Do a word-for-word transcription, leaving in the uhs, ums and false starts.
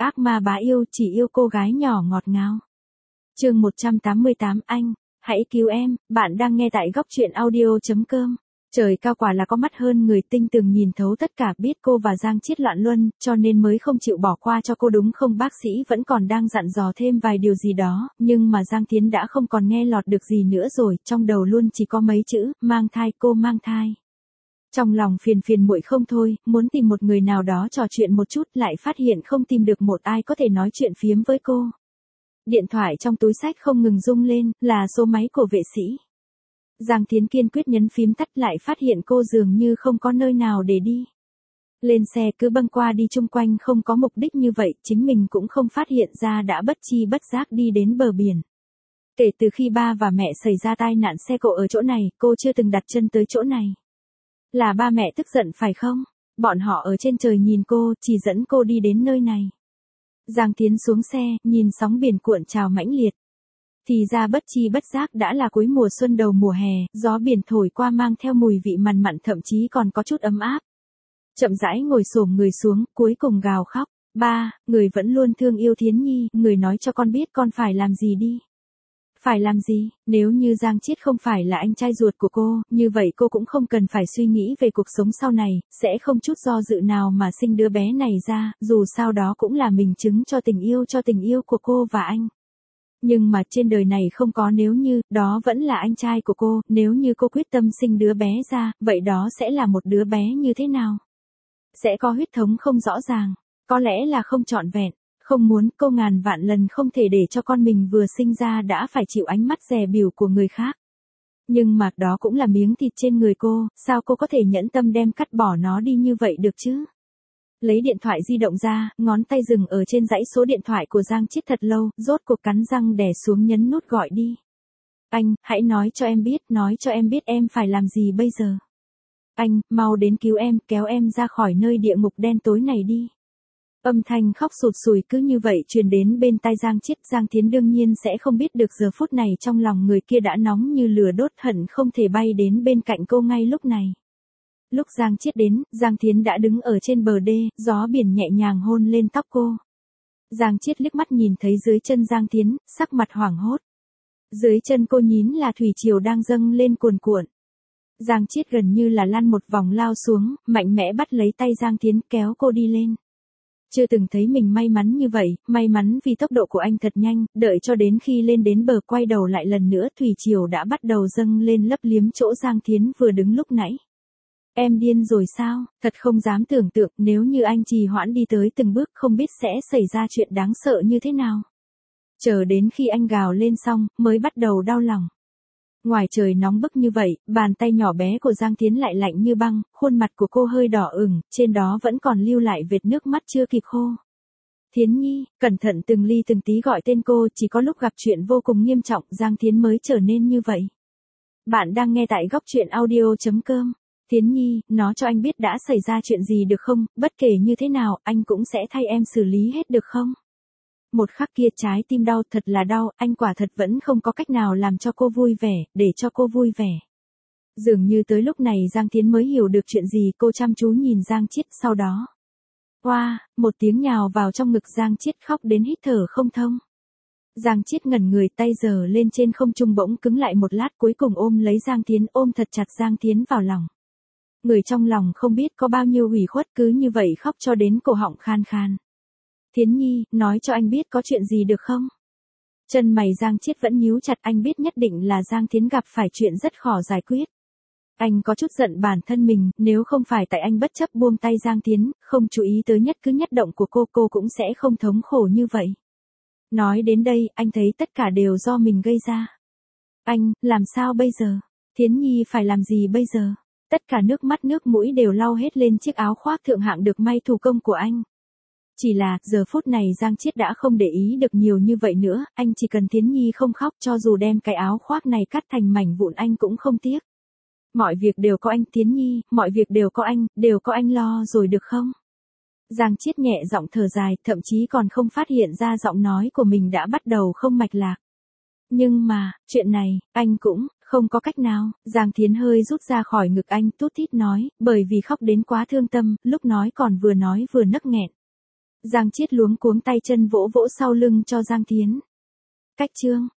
ác ma bá yêu chỉ yêu cô gái nhỏ ngọt ngào. Chương một trăm tám mươi tám anh, hãy cứu em, bạn đang nghe tại góc truyện audio chấm com. Trời cao quả là có mắt hơn người, tinh tường nhìn thấu tất cả, biết cô và Giang Chiết loạn luân, cho nên mới không chịu bỏ qua cho cô đúng không? Bác sĩ vẫn còn đang dặn dò thêm vài điều gì đó, nhưng mà Giang Thiến đã không còn nghe lọt được gì nữa rồi, trong đầu luôn chỉ có mấy chữ, mang thai, cô mang thai. Trong lòng phiền phiền muội không thôi, muốn tìm một người nào đó trò chuyện một chút, lại phát hiện không tìm được một ai có thể nói chuyện phiếm với cô. Điện thoại trong túi xách không ngừng rung lên, là số máy của vệ sĩ. Giang Thiến kiên quyết nhấn phím tắt, lại phát hiện cô dường như không có nơi nào để đi. Lên xe cứ băng qua đi chung quanh không có mục đích như vậy, chính mình cũng không phát hiện ra đã bất chi bất giác đi đến bờ biển. Kể từ khi ba và mẹ xảy ra tai nạn xe cộ ở chỗ này, cô chưa từng đặt chân tới chỗ này. Là ba mẹ tức giận phải không? Bọn họ ở trên trời nhìn cô, chỉ dẫn cô đi đến nơi này. Giang Thiến xuống xe, nhìn sóng biển cuộn trào mãnh liệt. Thì ra bất chi bất giác đã là cuối mùa xuân đầu mùa hè, gió biển thổi qua mang theo mùi vị mặn mặn, thậm chí còn có chút ấm áp. Chậm rãi ngồi xổm người xuống, cuối cùng gào khóc. Ba, người vẫn luôn thương yêu Thiến Nhi, người nói cho con biết con phải làm gì đi. Phải làm gì? Nếu như Giang Chiết không phải là anh trai ruột của cô, như vậy cô cũng không cần phải suy nghĩ về cuộc sống sau này, sẽ không chút do dự nào mà sinh đứa bé này ra, dù sao đó cũng là minh chứng cho tình yêu cho tình yêu của cô và anh. Nhưng mà trên đời này không có nếu như, đó vẫn là anh trai của cô, nếu như cô quyết tâm sinh đứa bé ra, vậy đó sẽ là một đứa bé như thế nào? Sẽ có huyết thống không rõ ràng, có lẽ là không trọn vẹn. Không muốn, cô ngàn vạn lần không thể để cho con mình vừa sinh ra đã phải chịu ánh mắt dè bỉu của người khác. Nhưng mà đó cũng là miếng thịt trên người cô, sao cô có thể nhẫn tâm đem cắt bỏ nó đi như vậy được chứ? Lấy điện thoại di động ra, ngón tay dừng ở trên dãy số điện thoại của Giang Chiết thật lâu, rốt cuộc cắn răng đè xuống nhấn nút gọi đi. Anh, hãy nói cho em biết, nói cho em biết em phải làm gì bây giờ. Anh, mau đến cứu em, kéo em ra khỏi nơi địa ngục đen tối này đi. Âm thanh khóc sụt sùi cứ như vậy truyền đến bên tai Giang Chiết. Giang Thiến đương nhiên sẽ không biết được giờ phút này trong lòng người kia đã nóng như lửa đốt, hận không thể bay đến bên cạnh cô ngay lúc này. Lúc Giang Chiết đến, Giang Thiến đã đứng ở trên bờ đê, gió biển nhẹ nhàng hôn lên tóc cô. Giang Chiết liếc mắt nhìn thấy dưới chân Giang Thiến, sắc mặt hoảng hốt. Dưới chân cô nhín là thủy triều đang dâng lên cuồn cuộn. Giang Chiết gần như là lăn một vòng lao xuống, mạnh mẽ bắt lấy tay Giang Thiến kéo cô đi lên. Chưa từng thấy mình may mắn như vậy, may mắn vì tốc độ của anh thật nhanh, đợi cho đến khi lên đến bờ quay đầu lại lần nữa thủy triều đã bắt đầu dâng lên lấp liếm chỗ Giang Thiến vừa đứng lúc nãy. Em điên rồi sao, thật không dám tưởng tượng nếu như anh trì hoãn đi tới từng bước không biết sẽ xảy ra chuyện đáng sợ như thế nào. Chờ đến khi anh gào lên xong, mới bắt đầu đau lòng. Ngoài trời nóng bức như vậy, bàn tay nhỏ bé của Giang Thiến lại lạnh như băng, khuôn mặt của cô hơi đỏ ửng, trên đó vẫn còn lưu lại vệt nước mắt chưa kịp khô. Thiến Nhi, cẩn thận từng ly từng tí gọi tên cô, chỉ có lúc gặp chuyện vô cùng nghiêm trọng, Giang Thiến mới trở nên như vậy. Bạn đang nghe tại góc truyện audio chấm com. Thiến Nhi, nói cho anh biết đã xảy ra chuyện gì được không, bất kể như thế nào, anh cũng sẽ thay em xử lý hết được không? Một khắc kia trái tim đau, thật là đau, anh quả thật vẫn không có cách nào làm cho cô vui vẻ, để cho cô vui vẻ. Dường như tới lúc này Giang Thiến mới hiểu được chuyện gì, cô chăm chú nhìn Giang Chiết, sau đó. Oa, wow, một tiếng nhào vào trong ngực Giang Chiết, khóc đến hít thở không thông. Giang Chiết ngẩn người, tay giở lên trên không trung bỗng cứng lại một lát, cuối cùng ôm lấy Giang Thiến, ôm thật chặt Giang Thiến vào lòng. Người trong lòng không biết có bao nhiêu ủy khuất, cứ như vậy khóc cho đến cổ họng khan khan. Thiến Nhi, nói cho anh biết có chuyện gì được không? Chân mày Giang Chiết vẫn nhíu chặt, anh biết nhất định là Giang Thiến gặp phải chuyện rất khó giải quyết. Anh có chút giận bản thân mình, nếu không phải tại anh bất chấp buông tay Giang Thiến, không chú ý tới nhất cứ nhất động của cô, cô cũng sẽ không thống khổ như vậy. Nói đến đây, anh thấy tất cả đều do mình gây ra. Anh, làm sao bây giờ? Thiến Nhi phải làm gì bây giờ? Tất cả nước mắt nước mũi đều lau hết lên chiếc áo khoác thượng hạng được may thủ công của anh. Chỉ là, giờ phút này Giang Chiết đã không để ý được nhiều như vậy nữa, anh chỉ cần Thiến Nhi không khóc, cho dù đem cái áo khoác này cắt thành mảnh vụn anh cũng không tiếc. Mọi việc đều có anh, Thiến Nhi, mọi việc đều có anh, đều có anh lo rồi được không? Giang Chiết nhẹ giọng thở dài, thậm chí còn không phát hiện ra giọng nói của mình đã bắt đầu không mạch lạc. Nhưng mà, chuyện này, anh cũng không có cách nào. Giang Thiến hơi rút ra khỏi ngực anh, tút thít nói, bởi vì khóc đến quá thương tâm, lúc nói còn vừa nói vừa nấc nghẹn. Giang Chiết luống cuống tay chân vỗ vỗ sau lưng cho Giang Thiến. Cách chương.